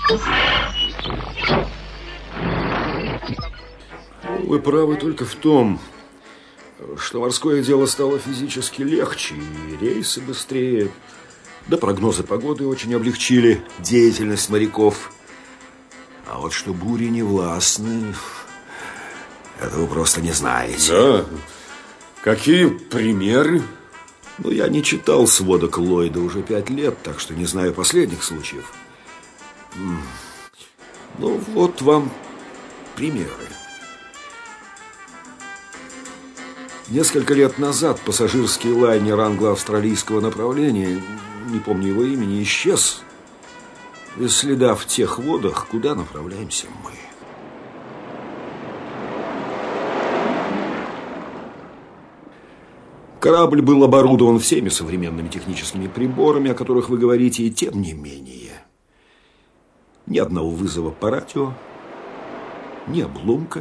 Вы правы только в том, что морское дело стало физически легче, и рейсы быстрее, да прогнозы погоды очень облегчили деятельность моряков. А вот что бури не властны, этого вы просто не знаете. Да? Какие примеры? Ну, я не читал сводок Ллойда уже 5 лет, так что не знаю последних случаев. Ну, вот вам примеры. Несколько лет назад пассажирский лайнер англо-австралийского направления, не помню его имени, исчез без следа в тех водах, куда направляемся мы. Корабль был оборудован всеми современными техническими приборами, о которых вы говорите, и тем не менее ни одного вызова по радио, ни обломка,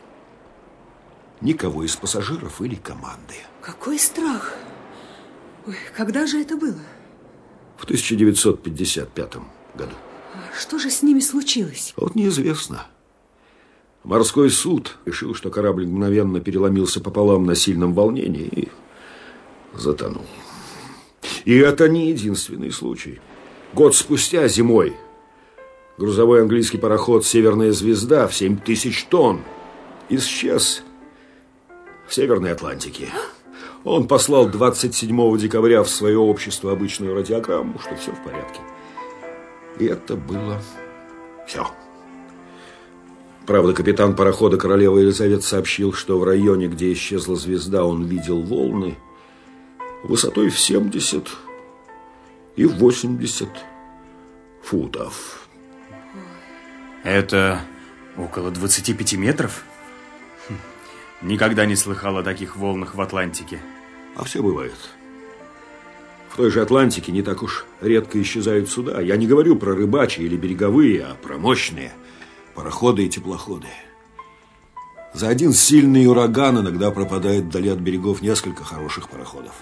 никого из пассажиров или команды. Какой страх! Ой, когда же это было? В 1955 году. А что же с ними случилось? Вот неизвестно. Морской суд решил, что корабль мгновенно переломился пополам на сильном волнении и затонул. И это не единственный случай. Год спустя, зимой, грузовой английский пароход «Северная звезда» в 7000 тонн исчез в Северной Атлантике. Он послал 27 декабря в свое общество обычную радиограмму, что все в порядке. И это было все. Правда, капитан парохода «Королева Елизавета» сообщил, что в районе, где исчезла звезда, он видел волны высотой в 70 и 80 футов. Это около 25 метров? Никогда не слыхал о таких волнах в Атлантике. А все бывает. В той же Атлантике не так уж редко исчезают суда. Я не говорю про рыбачьи или береговые, а про мощные пароходы и теплоходы. За один сильный ураган иногда пропадает вдали от берегов несколько хороших пароходов.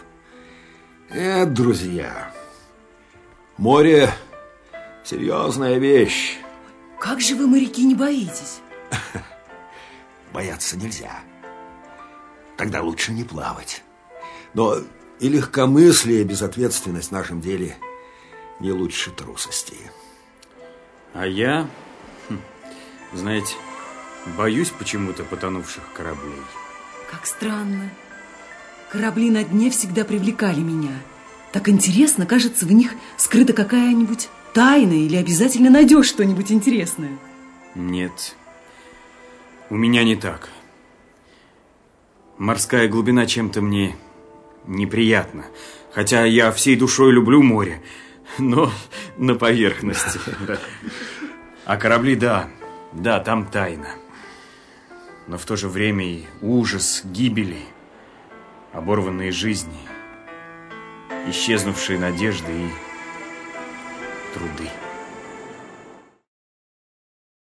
Друзья, море – серьезная вещь. Как же вы, моряки, не боитесь? Бояться нельзя. Тогда лучше не плавать. Но и легкомыслие, и безответственность в нашем деле не лучше трусости. А я, знаете, боюсь почему-то потонувших кораблей. Как странно. Корабли на дне всегда привлекали меня. Так интересно, кажется, в них скрыта какая-нибудь тайна или обязательно найдешь что-нибудь интересное. Нет, у меня не так. Морская глубина чем-то мне неприятна. Хотя я всей душой люблю море, но на поверхности. А корабли, да, там тайна. Но в то же время и ужас гибели, оборванные жизни, исчезнувшие надежды и труды.